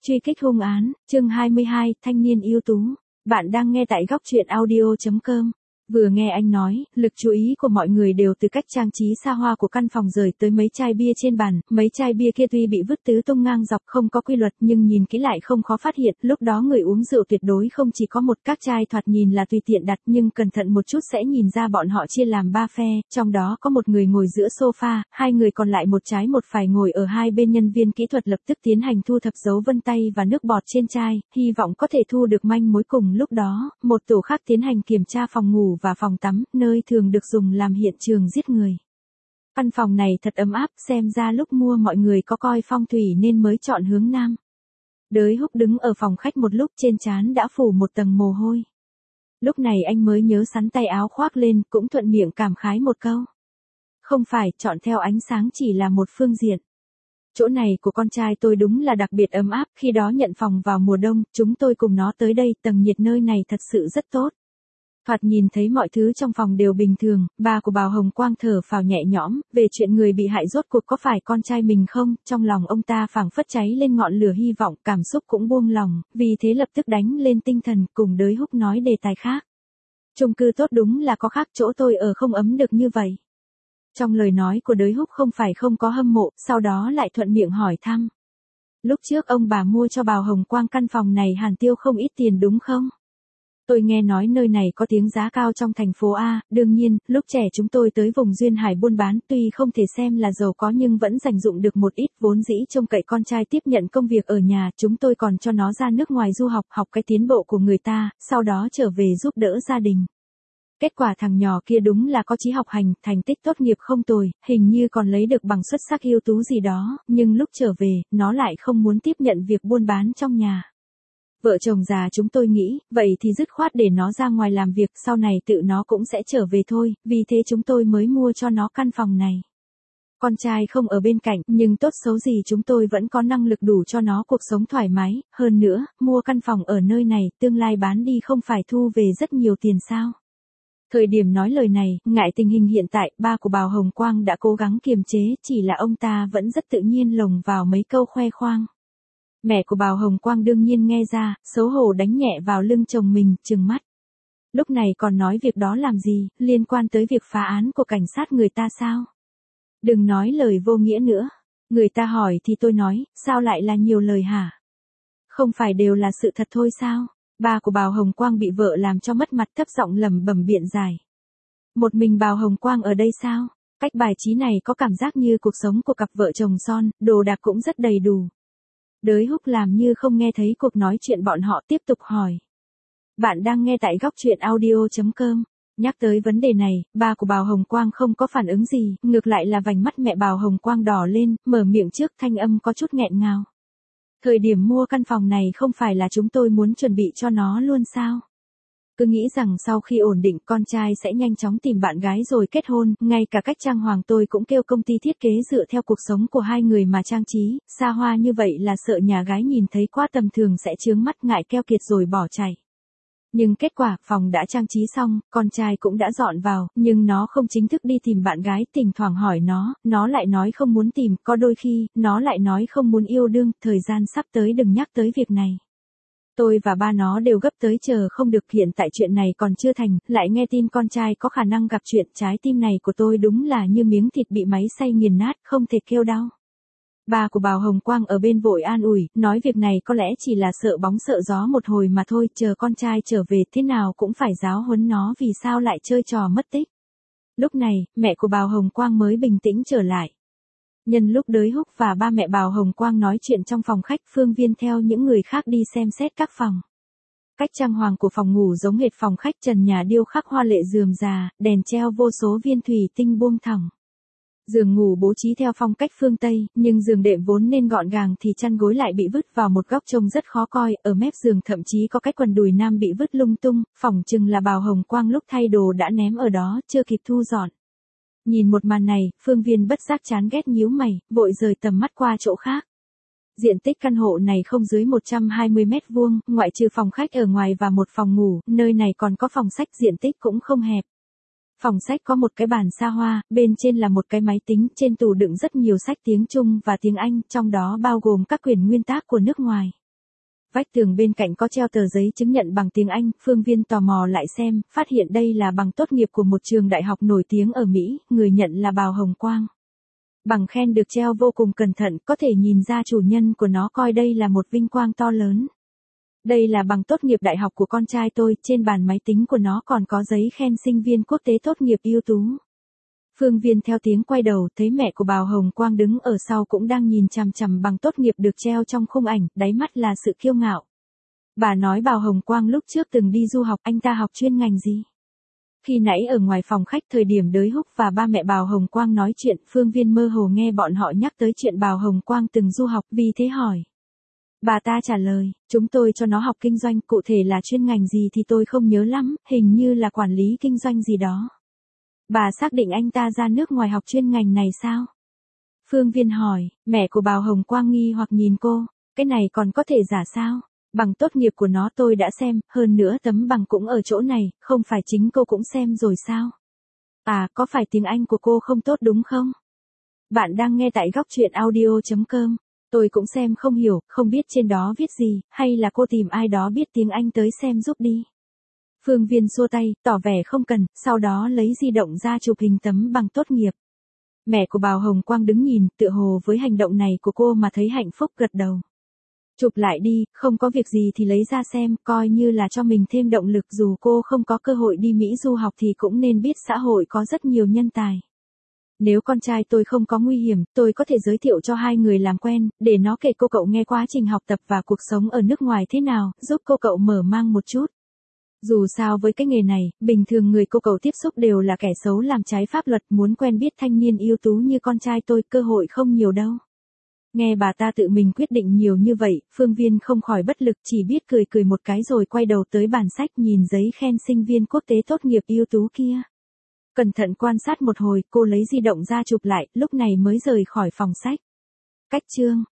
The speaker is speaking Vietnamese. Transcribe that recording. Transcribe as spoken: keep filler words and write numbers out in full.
Truy kích hung án, chương hai mươi hai, thanh niên ưu tú. Bạn đang nghe tại góc truyện audio chấm com. Vừa nghe anh nói, lực chú ý của mọi người đều từ cách trang trí xa hoa của căn phòng rời tới mấy chai bia trên bàn. Mấy chai bia kia tuy bị vứt tứ tung ngang dọc không có quy luật nhưng nhìn kỹ lại không khó phát hiện. Lúc đó người uống rượu tuyệt đối không chỉ có một, các chai thoạt nhìn là tùy tiện đặt nhưng cẩn thận một chút sẽ nhìn ra bọn họ chia làm ba phe. Trong đó có một người ngồi giữa sofa, hai người còn lại một trái một phải ngồi ở hai bên. Nhân viên kỹ thuật lập tức tiến hành thu thập dấu vân tay và nước bọt trên chai, hy vọng có thể thu được manh mối. Cùng lúc đó, một tổ khác tiến hành kiểm tra phòng ngủ và phòng tắm, nơi thường được dùng làm hiện trường giết người. Căn phòng này thật ấm áp, xem ra lúc mua mọi người có coi phong thủy nên mới chọn hướng nam. Đới Húc đứng ở phòng khách một lúc, trên trán đã phủ một tầng mồ hôi. Lúc này anh mới nhớ sắn tay áo khoác lên, cũng thuận miệng cảm khái một câu. Không phải, chọn theo ánh sáng chỉ là một phương diện. Chỗ này của con trai tôi đúng là đặc biệt ấm áp, khi đó nhận phòng vào mùa đông, chúng tôi cùng nó tới đây, tầng nhiệt nơi này thật sự rất tốt. Thoạt nhìn thấy mọi thứ trong phòng đều bình thường, ba của Bào Hồng Quang thở phào nhẹ nhõm, về chuyện người bị hại rốt cuộc có phải con trai mình không, trong lòng ông ta phảng phất cháy lên ngọn lửa hy vọng, cảm xúc cũng buông lòng, vì thế lập tức đánh lên tinh thần, cùng Đới Húc nói đề tài khác. Chung cư tốt đúng là có khác, chỗ tôi ở không ấm được như vậy. Trong lời nói của Đới Húc không phải không có hâm mộ, sau đó lại thuận miệng hỏi thăm. Lúc trước ông bà mua cho Bào Hồng Quang căn phòng này hàn tiêu không ít tiền đúng không? Tôi nghe nói nơi này có tiếng giá cao trong thành phố A, đương nhiên, lúc trẻ chúng tôi tới vùng duyên hải buôn bán, tuy không thể xem là giàu có nhưng vẫn dành dụng được một ít, vốn dĩ trông cậy con trai tiếp nhận công việc ở nhà, chúng tôi còn cho nó ra nước ngoài du học, học cái tiến bộ của người ta, sau đó trở về giúp đỡ gia đình. Kết quả thằng nhỏ kia đúng là có chí học hành, thành tích tốt nghiệp không tồi, hình như còn lấy được bằng xuất sắc ưu tú gì đó, nhưng lúc trở về, nó lại không muốn tiếp nhận việc buôn bán trong nhà. Vợ chồng già chúng tôi nghĩ, vậy thì dứt khoát để nó ra ngoài làm việc, sau này tự nó cũng sẽ trở về thôi, vì thế chúng tôi mới mua cho nó căn phòng này. Con trai không ở bên cạnh, nhưng tốt xấu gì chúng tôi vẫn có năng lực đủ cho nó cuộc sống thoải mái, hơn nữa, mua căn phòng ở nơi này, tương lai bán đi không phải thu về rất nhiều tiền sao. Thời điểm nói lời này, ngại tình hình hiện tại, ba của Bào Hồng Quang đã cố gắng kiềm chế, chỉ là ông ta vẫn rất tự nhiên lồng vào mấy câu khoe khoang. Mẹ của Bào Hồng Quang đương nhiên nghe ra, xấu hổ đánh nhẹ vào lưng chồng mình, trừng mắt. Lúc này còn nói việc đó làm gì, liên quan tới việc phá án của cảnh sát người ta sao? Đừng nói lời vô nghĩa nữa. Người ta hỏi thì tôi nói, sao lại là nhiều lời hả? Không phải đều là sự thật thôi sao? Ba của Bào Hồng Quang bị vợ làm cho mất mặt, thấp giọng lẩm bẩm biện giải. Một mình Bào Hồng Quang ở đây sao? Cách bài trí này có cảm giác như cuộc sống của cặp vợ chồng son, đồ đạc cũng rất đầy đủ. Đới Húc làm như không nghe thấy cuộc nói chuyện bọn họ, tiếp tục hỏi. Bạn đang nghe tại góc truyện audio chấm com. Nhắc tới vấn đề này, ba của Bào Hồng Quang không có phản ứng gì, ngược lại là vành mắt mẹ Bào Hồng Quang đỏ lên, mở miệng trước, thanh âm có chút nghẹn ngào. Thời điểm mua căn phòng này không phải là chúng tôi muốn chuẩn bị cho nó luôn sao? Cứ nghĩ rằng sau khi ổn định con trai sẽ nhanh chóng tìm bạn gái rồi kết hôn, ngay cả cách trang hoàng tôi cũng kêu công ty thiết kế dựa theo cuộc sống của hai người mà trang trí, xa hoa như vậy là sợ nhà gái nhìn thấy quá tầm thường sẽ chướng mắt, ngại keo kiệt rồi bỏ chạy. Nhưng kết quả, phòng đã trang trí xong, con trai cũng đã dọn vào, nhưng nó không chính thức đi tìm bạn gái, thỉnh thoảng hỏi nó, nó lại nói không muốn tìm, có đôi khi, nó lại nói không muốn yêu đương, thời gian sắp tới đừng nhắc tới việc này. Tôi và ba nó đều gấp tới chờ không được, hiện tại chuyện này còn chưa thành, lại nghe tin con trai có khả năng gặp chuyện, trái tim này của tôi đúng là như miếng thịt bị máy xay nghiền nát, không thể kêu đau. Ba của Bào Hồng Quang ở bên vội an ủi, nói việc này có lẽ chỉ là sợ bóng sợ gió một hồi mà thôi, chờ con trai trở về thế nào cũng phải giáo huấn nó vì sao lại chơi trò mất tích. Lúc này, mẹ của Bào Hồng Quang mới bình tĩnh trở lại. Nhân lúc Đới Húc và ba mẹ Bào Hồng Quang nói chuyện trong phòng khách, Phương Viên theo những người khác đi xem xét các phòng. Cách trang hoàng của phòng ngủ giống hệt phòng khách, trần nhà điêu khắc hoa lệ rườm rà, đèn treo vô số viên thủy tinh buông thõng. Giường ngủ bố trí theo phong cách phương Tây, nhưng giường đệm vốn nên gọn gàng thì chăn gối lại bị vứt vào một góc trông rất khó coi, ở mép giường thậm chí có cái quần đùi nam bị vứt lung tung, phỏng chừng là Bào Hồng Quang lúc thay đồ đã ném ở đó, chưa kịp thu dọn. Nhìn một màn này, Phương Viên bất giác chán ghét nhíu mày, vội rời tầm mắt qua chỗ khác. Diện tích căn hộ này không dưới một trăm hai mươi mét vuông, ngoại trừ phòng khách ở ngoài và một phòng ngủ, nơi này còn có phòng sách, diện tích cũng không hẹp. Phòng sách có một cái bàn xa hoa, bên trên là một cái máy tính, trên tủ đựng rất nhiều sách tiếng Trung và tiếng Anh, trong đó bao gồm các quyển nguyên tác của nước ngoài. Vách tường bên cạnh có treo tờ giấy chứng nhận bằng tiếng Anh, Phương Viên tò mò lại xem, phát hiện đây là bằng tốt nghiệp của một trường đại học nổi tiếng ở Mỹ, người nhận là Bào Hồng Quang. Bằng khen được treo vô cùng cẩn thận, có thể nhìn ra chủ nhân của nó coi đây là một vinh quang to lớn. Đây là bằng tốt nghiệp đại học của con trai tôi, trên bàn máy tính của nó còn có giấy khen sinh viên quốc tế tốt nghiệp ưu tú. Phương Viên theo tiếng quay đầu, thấy mẹ của Bào Hồng Quang đứng ở sau cũng đang nhìn chằm chằm bằng tốt nghiệp được treo trong khung ảnh, đáy mắt là sự kiêu ngạo. Bà nói Bào Hồng Quang lúc trước từng đi du học, anh ta học chuyên ngành gì? Khi nãy ở ngoài phòng khách thời điểm Đới Húc và ba mẹ Bào Hồng Quang nói chuyện, Phương Viên mơ hồ nghe bọn họ nhắc tới chuyện Bào Hồng Quang từng du học, vì thế hỏi. Bà ta trả lời, chúng tôi cho nó học kinh doanh, cụ thể là chuyên ngành gì thì tôi không nhớ lắm, hình như là quản lý kinh doanh gì đó. Bà xác định anh ta ra nước ngoài học chuyên ngành này sao? Phương Viên hỏi, mẹ của Bào Hồng Quang nghi hoặc nhìn cô, cái này còn có thể giả sao? Bằng tốt nghiệp của nó tôi đã xem, hơn nữa tấm bằng cũng ở chỗ này, không phải chính cô cũng xem rồi sao? À, có phải tiếng Anh của cô không tốt đúng không? Bạn đang nghe tại góc truyện audio chấm com. Tôi cũng xem không hiểu, không biết trên đó viết gì, hay là cô tìm ai đó biết tiếng Anh tới xem giúp đi. Phương Viên xua tay, tỏ vẻ không cần, sau đó lấy di động ra chụp hình tấm bằng tốt nghiệp. Mẹ của Bào Hồng Quang đứng nhìn, tựa hồ với hành động này của cô mà thấy hạnh phúc gật đầu. Chụp lại đi, không có việc gì thì lấy ra xem, coi như là cho mình thêm động lực, dù cô không có cơ hội đi Mỹ du học thì cũng nên biết xã hội có rất nhiều nhân tài. Nếu con trai tôi không có nguy hiểm, tôi có thể giới thiệu cho hai người làm quen, để nó kể cô cậu nghe quá trình học tập và cuộc sống ở nước ngoài thế nào, giúp cô cậu mở mang một chút. Dù sao với cái nghề này, bình thường người cô cậu tiếp xúc đều là kẻ xấu làm trái pháp luật, muốn quen biết thanh niên ưu tú như con trai tôi, cơ hội không nhiều đâu. Nghe bà ta tự mình quyết định nhiều như vậy, Phương Viên không khỏi bất lực, chỉ biết cười cười một cái rồi quay đầu tới bàn sách nhìn giấy khen sinh viên quốc tế tốt nghiệp ưu tú kia. Cẩn thận quan sát một hồi, cô lấy di động ra chụp lại, lúc này mới rời khỏi phòng sách. Cách chương